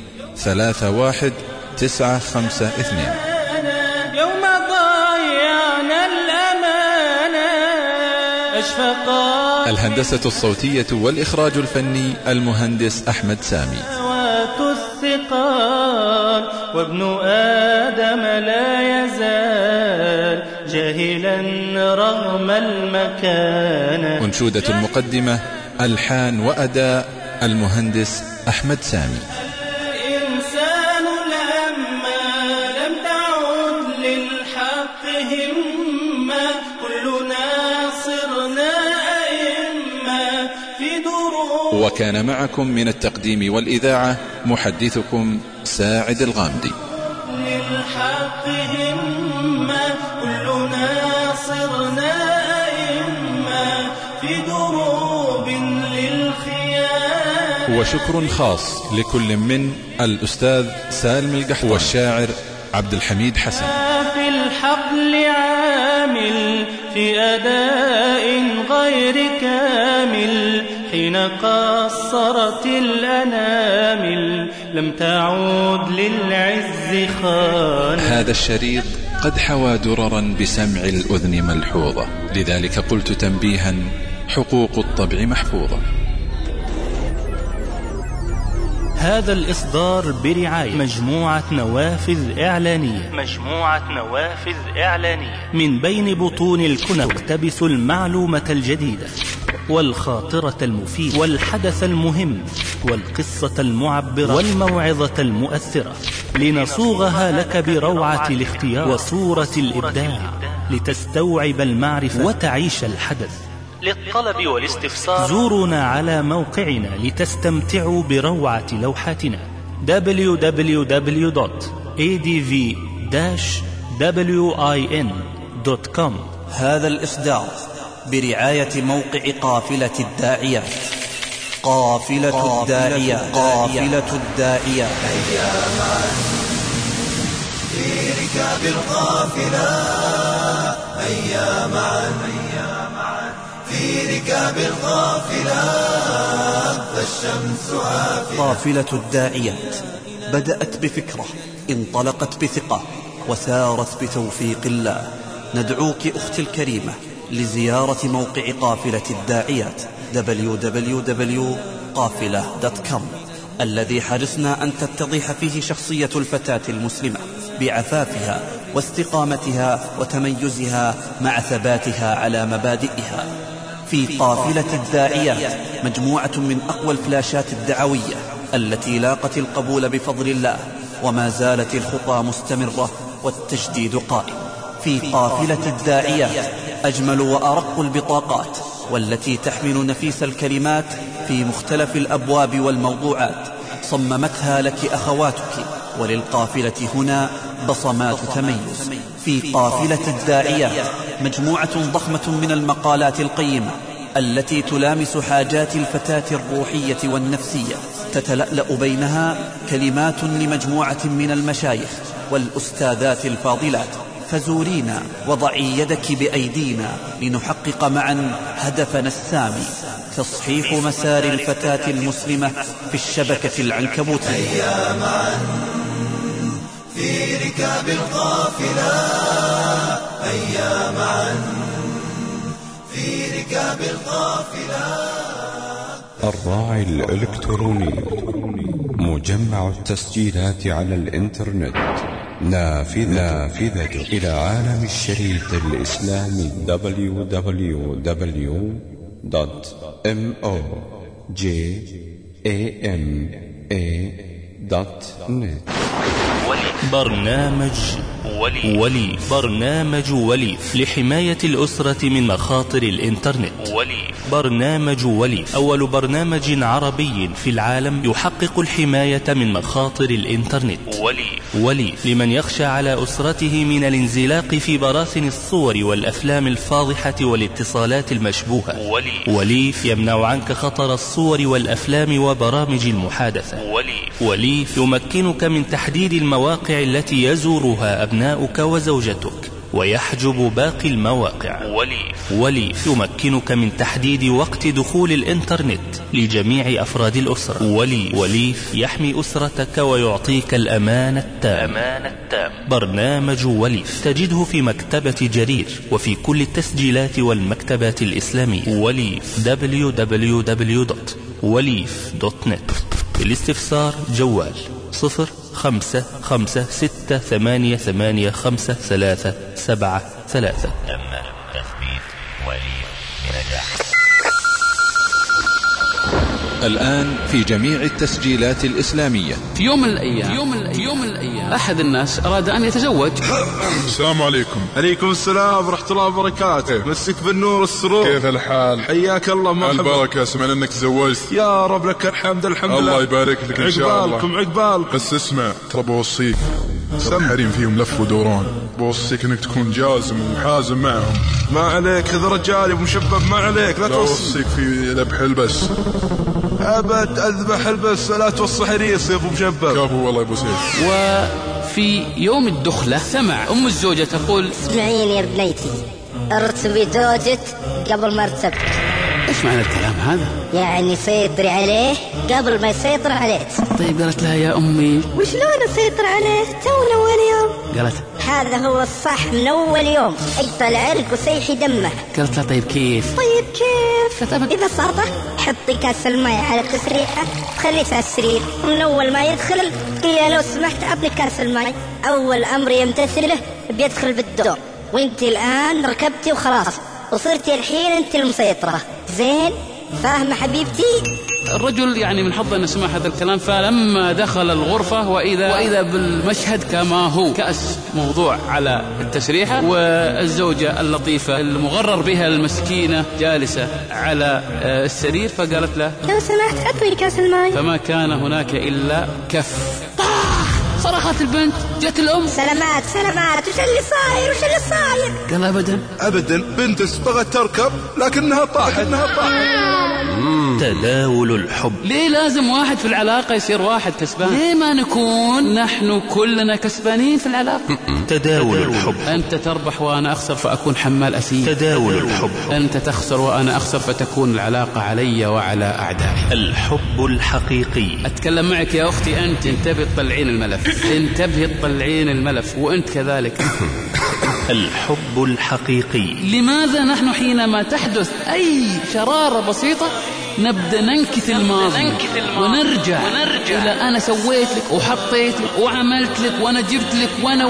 31952. يوم ضيعنا الأمانة. أشفقت الهندسة الصوتية والإخراج الفني المهندس أحمد سامي. الثقال وابن آدم لا يزال جاهلا رغم المكان. أنشودة المقدمة ألحان وأداء المهندس أحمد سامي. الإنسان لما لم تعد للحق همة كلنا صرنا أئمة في دروب. وكان معكم من التقديم والإذاعة محدثكم ساعد الغامدي. للحق همة كلنا صرنا أئمة في دروب للخيام. وشكر خاص لكل من الأستاذ سالم القحطاني والشاعر عبد الحميد حسن. في الحقل عامل في أداء غير كامل حين قصرت الأنامل لم تعود للعز خان. هذا الشريط قد حوى دررا بسمع الأذن ملحوظة، لذلك قلت تنبيها: حقوق الطبع محفوظة. هذا الإصدار برعاية مجموعة نوافذ إعلانية من بين بطون الكنب تقتبس المعلومة الجديدة والخاطرة المفيدة والحدث المهم والقصة المعبرة والموعظة المؤثرة، لنصوغها لك بروعة الاختيار وصورة الإبداع لتستوعب المعرفة وتعيش الحدث. للطلب والاستفسار زورونا على موقعنا لتستمتعوا بروعة لوحاتنا www.adv-win.com. هذا الإصدار برعاية موقع قافلة الداعيات. قافلة الداعيات. هيا معا في ركاب القافلة، هيا معا في ركاب القافلة، فالشمس عافية. قافلة الداعيات بدأت بفكرة، انطلقت بثقة، وسارت بتوفيق الله. ندعوك أختي الكريمة لزيارة موقع قافلة الداعيات www.qafila.com، الذي حرصنا أن تتضح فيه شخصية الفتاة المسلمة بعفافها واستقامتها وتميزها مع ثباتها على مبادئها. في قافلة الداعيات مجموعة من أقوى الفلاشات الدعوية التي لاقت القبول بفضل الله، وما زالت الخطى مستمرة والتجديد قائم. في قافلة الداعيات أجمل وأرق البطاقات، والتي تحمل نفيس الكلمات في مختلف الأبواب والموضوعات، صممتها لك أخواتك، وللقافلة هنا بصمات تميز. في قافلة الداعيات مجموعة ضخمة من المقالات القيمة التي تلامس حاجات الفتاة الروحية والنفسية، تتلألأ بينها كلمات لمجموعة من المشايخ والأستاذات الفاضلات. فزورينا وضعي يدك بأيدينا لنحقق معا هدفنا السامي: تصحيح مسار الفتاة المسلمة في الشبكة العنكبوتية. هيا معا في ركاب القافلة، هيا معا في ركاب القافلة. الراعي الإلكتروني مجمع التسجيلات على الإنترنت، نافذة إلى عالم الشريط الإسلامي www.mojama.net. برنامج وليف لحماية الأسرة من مخاطر الإنترنت. برنامج وليف أول برنامج عربي في العالم يحقق الحماية من مخاطر الإنترنت. وليف لمن يخشى على أسرته من الانزلاق في براثن الصور والأفلام الفاضحة والاتصالات المشبوهة. وليف يمنع عنك خطر الصور والأفلام وبرامج المحادثة. وليف يمكنك من تحديد المواقع التي يزورها أبناؤك وزوجتك ويحجب باقي المواقع. وليف يمكنك من تحديد وقت دخول الإنترنت لجميع أفراد الأسرة. وليف يحمي أسرتك ويعطيك الأمان التام. برنامج وليف تجده في مكتبة جرير وفي كل التسجيلات والمكتبات الإسلامية. وليف www.walif.net. الاستفسار جوال 0556885533. تم تثبيت وليف بنجاح. الآن في جميع التسجيلات الإسلامية. في يوم من الأيام أحد الناس أراد أن يتزوج. السلام عليكم. عليكم السلام ورحمة الله وبركاته. مسك بالنور والسرور. كيف الحال؟ حياك الله. مرحبا. البركة. سمعنا أنك تزوجت. يا رب لك الحمد لله. الله يبارك لك إن شاء الله. عقبالكم. بس اسمع، ترى بوصيك، حريم فيهم لف ودوران، بوصيك انك تكون جازم وحازم معهم. ما عليك، هذا رجالي ومشبب، ما عليك، لا توصيك في ذبح البس. أبد أذبح البس، لا توصي حريص يا أبو مشبب. كفو والله يا أبو سيد. وفي يوم الدخلة سمع أم الزوجة تقول: اسمعيني يا بنيتي، ارتبي زوجك قبل ما ارتبت. ايش معنى الكلام هذا؟ يعني سيطري عليه قبل ما يسيطر عليك. طيب قالت لها: يا أمي وشلون اسيطر عليه؟ تونا أول يوم. قالت: هذا هو الصح من أول يوم، اقطع عرق وسيحي دمه. قالت لها: طيب كيف؟ ببساطة حطي كاس الماء على التسريحة، خليه على السرير، ومن أول ما يدخل قيل لو سمحت أعطني كاس الماء. أول أمر يمتثله بيدخل بالدور، وانت الآن ركبتي وخلاص وصرتي الحين انت المسيطرة. زين؟ فاهمة حبيبتي؟ الرجل يعني من حظه أن سمع هذا الكلام، فلما دخل الغرفة وإذا بالمشهد كما هو، كأس موضوع على التسريحة، والزوجة اللطيفة المغرر بها المسكينة جالسة على السرير، فقالت له: لو سمحت أعطني كاس الماء. فما كان هناك إلا كف. صرخت البنت، جت الأم: سلامات وش اللي صاير؟ قال: أبدا بنتس بغت تركب لكنها طاحت. تداول الحب. ليه لازم واحد في العلاقة يصير واحد كسبان؟ ليه ما نكون نحن كلنا كسبانين في العلاقة؟ تداول الحب. أنت تربح وأنا أخسر فأكون حمال أسير. تداول الحب. أنت تخسر وأنا أخسر فتكون العلاقة علي وعلى أعدائي. الحب الحقيقي. أتكلم معك يا أختي، أنت انتبه تطلعين الملف، وأنت كذلك. الحب الحقيقي. لماذا نحن حينما تحدث أي شرارة بسيطة نبدأ ننكث الماضي ونرجع إلى أنا سويت لك وحطيت لك وعملت لك وأنا جبت لك وأنا.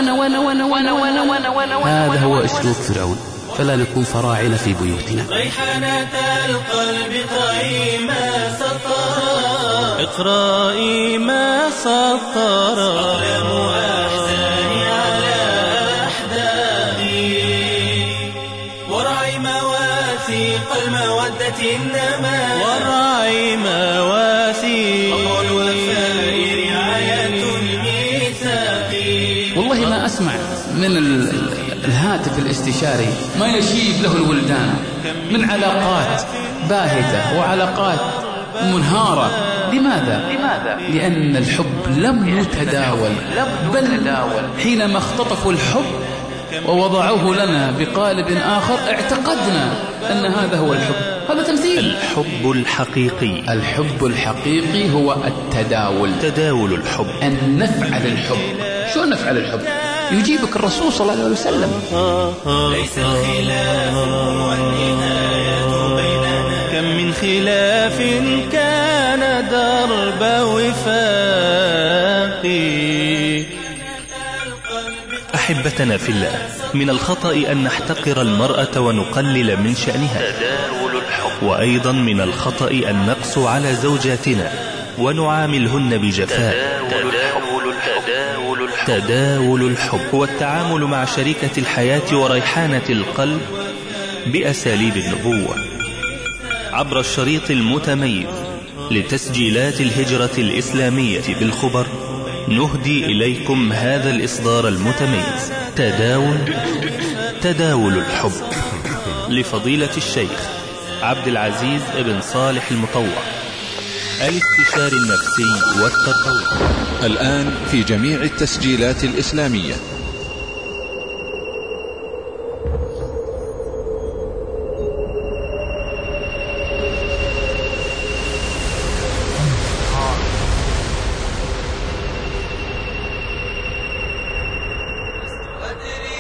هذا هو أسلوب فرعون، فلا نكون فراعنة في بيوتنا. ريحانة القلب طعي ما سطر، اقرأي ما سطر، أقلم أحزاني على أحداثي، ورعي مواسيق المودة إنما، ورعي مواسيق الوفاء رعاية الميثاق. والله ما أسمع من الهاتف الاستشاري ما يشيب له الولدان من علاقات باهتة وعلاقات منهارة. لماذا؟ لأن الحب لم يتداول، بل حينما اختطفوا الحب ووضعوه لنا بقالب آخر اعتقدنا أن هذا هو الحب. هذا تمثيل. الحب الحقيقي هو التداول. تداول الحب، أن نفعل الحب. شو نفعل الحب؟ يجيبك الرسول صلى الله عليه وسلم: ليس الخلاف والنهاية بيننا، كم من خلاف كان درب وفاق. أحبتنا في الله، من الخطأ أن نحتقر المرأة ونقلل من شأنها. تداول الحب. وأيضا من الخطأ أن نقسو على زوجاتنا ونعاملهن بجفاء. تداول الحب هو التعامل مع شريكة الحياة وريحانة القلب بأساليب النبوة. عبر الشريط المتميز لتسجيلات الهجرة الإسلامية بالخبر نهدي إليكم هذا الإصدار المتميز، تداول الحب، لفضيلة الشيخ عبد العزيز ابن صالح المطوع، الاستشاري النفسي والتربوي. الآن في جميع التسجيلات الإسلامية.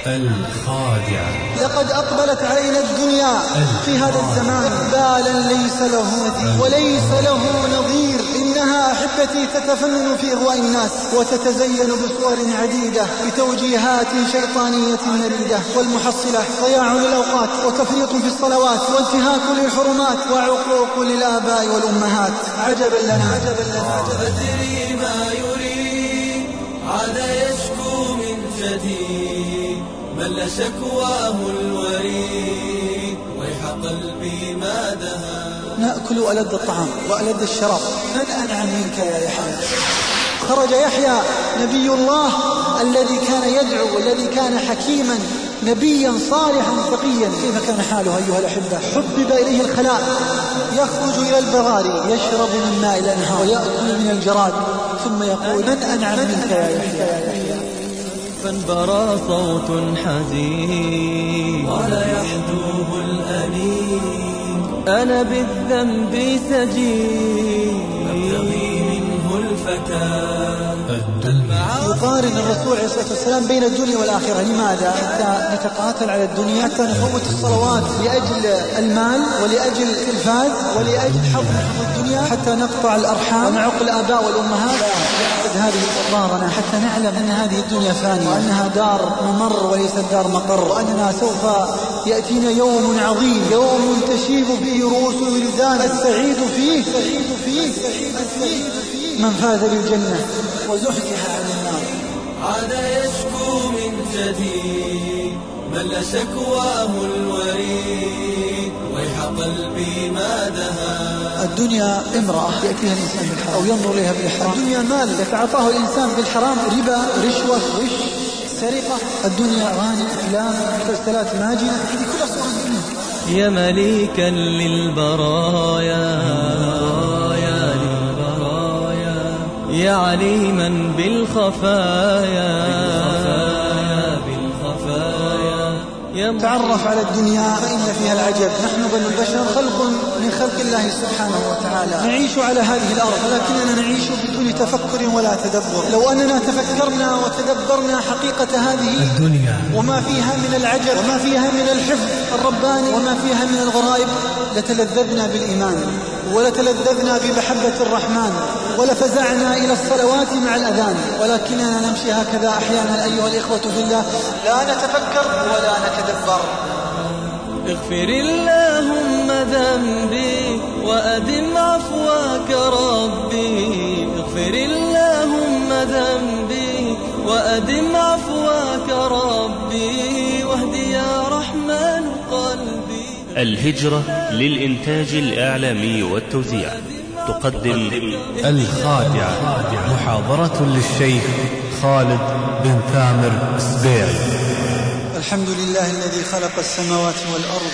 الخادعة. لقد أقبلت علينا الدنيا في هذا الزمان إقبالا ليس له مثيل وليس له نظير. إنها أحبتي تتفنن في إغواء الناس وتتزين بصور عديدة بتوجيهات شيطانية مريدة، والمحصلة ضياع للأوقات وتفريط في الصلوات وانتهاك للحرمات وعقوق للآباء والأمهات. عجبا لنا أدري ما يريد عاد يشكو من جديد مل شكواه الوريد ويح قلبي ما دها. نأكل ألذ الطعام وألذ الشراب، من أنعم منك يا يحيى؟ خرج يحيى نبي الله الذي كان يدعو والذي كان حكيما نبيا صالحا تقيا. كيف كان حاله أيها الأحبة؟ حبب إليه الخلاء، يخرج إلى البغاري يشرب من ماء الأنهار ويأكل من الجراد، ثم يقول من أنعم منك يا يحيى؟ فانبرى صوت حزين ولا يحدوه الأنين أنا بالذنب سجين أبتغي منه الفتاة. يقارن الرسول عليه الصلاة والسلام بين الدنيا والآخرة. لماذا؟ حتى نتقاتل على الدنيا، حتى نفوت الصلوات لأجل المال ولأجل الفاز ولأجل حظ الدنيا، حتى نقطع الأرحام ونعق الآباء والأمهات. هذه أضرارنا حتى نعلم أن هذه الدنيا فانية وأنها دار ممر وليست دار مقر، وأننا سوف يأتينا يوم عظيم، يوم تشيب فيه رؤوس الولدان. السعيد فيه من فاز بالجنة وزحزح عن النار. عاد يشكو من جديد مل شكواه الوريد ويح قلبي ما دها. الدنيا امرأة يأتيها الإنسان بالحرام أو ينظر إليها بالحرام. الدنيا مال يتعاطاه الإنسان بالحرام، ربا، رشوة، غش، سرقة. الدنيا أغاني، أفلام، مسلسلات ماجنة، هذه كلها صور الدنيا. يا مليكا للبرايا يا عليما بالخفايا تعرف على الدنيا فإن فيها العجب. نحن بنو البشر خلق من خلق الله سبحانه وتعالى، نعيش على هذه الأرض ولكننا نعيش بدون تفكر ولا تدبر. لو أننا تفكرنا وتدبرنا حقيقة هذه الدنيا وما فيها من العجب وما فيها من الحفظ الرباني وما فيها من الغرائب لتلذذنا بالإيمان ولتلذذنا بمحبة الرحمن ولفزعنا إلى الصلوات مع الأذان. ولكننا نمشي هكذا أحيانا أيها الإخوة في الله، لا نتفكر ولا نتدبر. اغفر اللهم ذنبي وأدم عفوك ربي. اغفر اللهم ذنبي وأدم عفوك ربي واهدي يا رحمن قلبي. الهجرة للإنتاج الإعلامي والتوزيع تقدم الخادعة، محاضرة للشيخ خالد بن ثامر السبيعي. الحمد لله الذي خلق السماوات والأرض.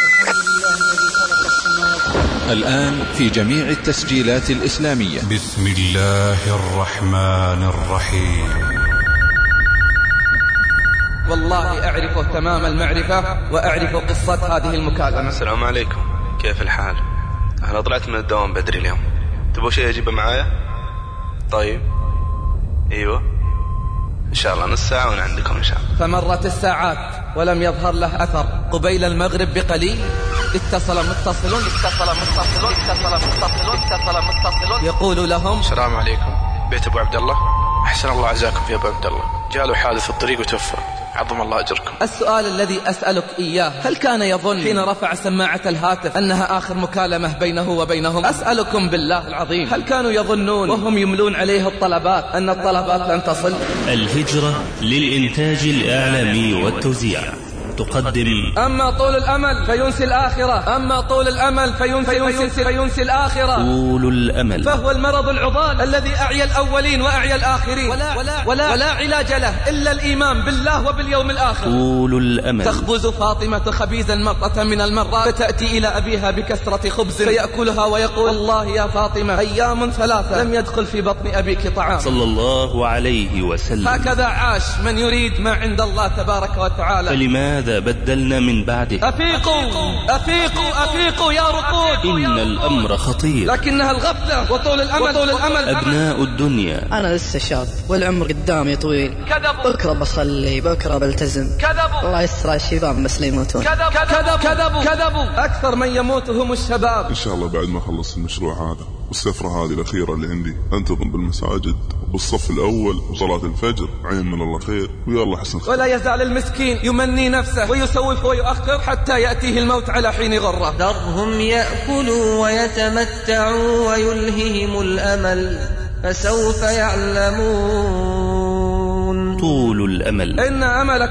الآن في جميع التسجيلات الإسلامية. بسم الله الرحمن الرحيم. والله أعرف تمام المعرفة وأعرف قصة هذه المكالمة. السلام عليكم، كيف الحال؟ أنا طلعت من الدوام بدري اليوم، تبغوا شيء أجيبه معايا؟ طيب أيوة إن شاء الله نص ساعة وأنا عندكم إن شاء الله. فمرت الساعات ولم يظهر له أثر. قبيل المغرب بقليل اتصل متصل يقول لهم السلام عليكم، بيت أبو عبد الله. أحسن الله عزاكم في أبو عبد الله، جاله حادث في الطريق وتوفى، عظم الله أجركم. السؤال الذي أسألك إياه، هل كان يظن حين رفع سماعة الهاتف أنها آخر مكالمة بينه وبينهم؟ أسألكم بالله العظيم، هل كانوا يظنون وهم يملون عليه الطلبات أن الطلبات لن تصل؟ الهجرة للإنتاج الإعلامي والتوزيع تقدم أما طول الأمل فينسي الآخرة، أما طول الأمل فينسي الآخرة. طول الأمل فهو المرض العضال الذي أعيا الأولين وأعيا الآخرين، ولا علاج له إلا الإيمان بالله وباليوم الآخر. طول الأمل. تخبز فاطمة خبيزا مرة من المرات، فتأتي إلى أبيها بكسرة خبز فيأكلها ويقول والله يا فاطمة أيام ثلاثة لم يدخل في بطن أبيك طعام. صلى الله عليه وسلم. هكذا عاش من يريد ما عند الله تبارك وتعالى. فلماذا ماذا بدلنا من بعده؟ أفيقوا أفيقوا أفيقوا يا رقود. إن الأمر خطير، لكنها الغفلة وطول الأمل. أبناء الدنيا، أنا لسه شاب والعمر قدامي طويل، بكرة بصلي، بكرة بلتزم، الله يستر الشباب بس لا يموتون. كذبوا أكثر من يموت هم الشباب. إن شاء الله بعد ما أخلص المشروع هذا والسفرة هذه الأخيرة اللي عندي أنتظم بالمساجد بالصف الأول وصلاة الفجر، عين من الله خير ويا الله حسن خير. ولا يزال المسكين يمني نفسه ويسوف ويؤخر حتى يأتيه الموت على حين غره. ذرهم يأكلوا ويتمتعوا ويلههم الأمل فسوف يعلمون. طول الأمل. إن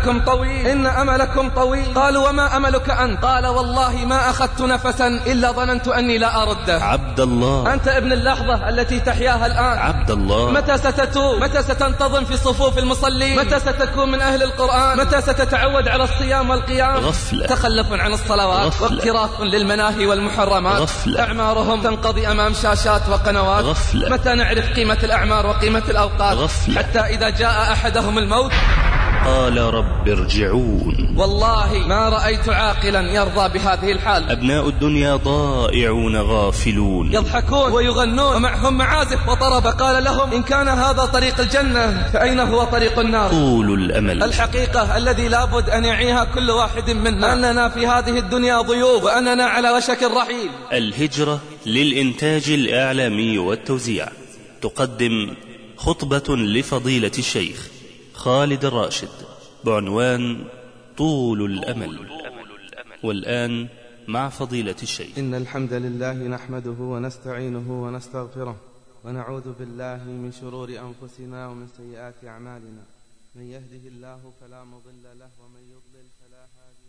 أملكم طويل. قالوا وما أملك أنت؟ قال والله ما أخذت نفسا إلا ظننت أني لا أرده. عبد الله، أنت ابن اللحظة التي تحياها الآن. عبد الله، متى ستتوب؟ متى ستنتظم في صفوف المصلين؟ متى ستكون من أهل القرآن؟ متى ستتعود على الصيام والقيام؟ غفلة. تخلف عن الصلوات، واقتراف للمناهي والمحرمات. غفلة. أعمارهم تنقضي أمام شاشات وقنوات. غفلة. متى نعرف قيمة الأعمار وقيمة الأوقات؟ غفلة. حتى إذا جاء أحدهم الموت قال رب ارجعون. والله ما رأيت عاقلا يرضى بهذه الحال. أبناء الدنيا ضائعون غافلون، يضحكون ويغنون ومعهم معازف وطرب. قال لهم إن كان هذا طريق الجنة فأين هو طريق النار؟ طول الأمل. الحقيقة الذي لابد أن يعيها كل واحد منا أننا في هذه الدنيا ضيوف وأننا على وشك الرحيل. الهجرة للإنتاج الإعلامي والتوزيع تقدم خطبة لفضيلة الشيخ خالد الراشد بعنوان طول الأمل. والآن مع فضيلة الشيخ. إن الحمد لله نحمده ونستعينه ونستغفره ونعوذ بالله من شرور أنفسنا ومن سيئات أعمالنا. من يهده الله فلا مضل له ومن يضلل فلا هادي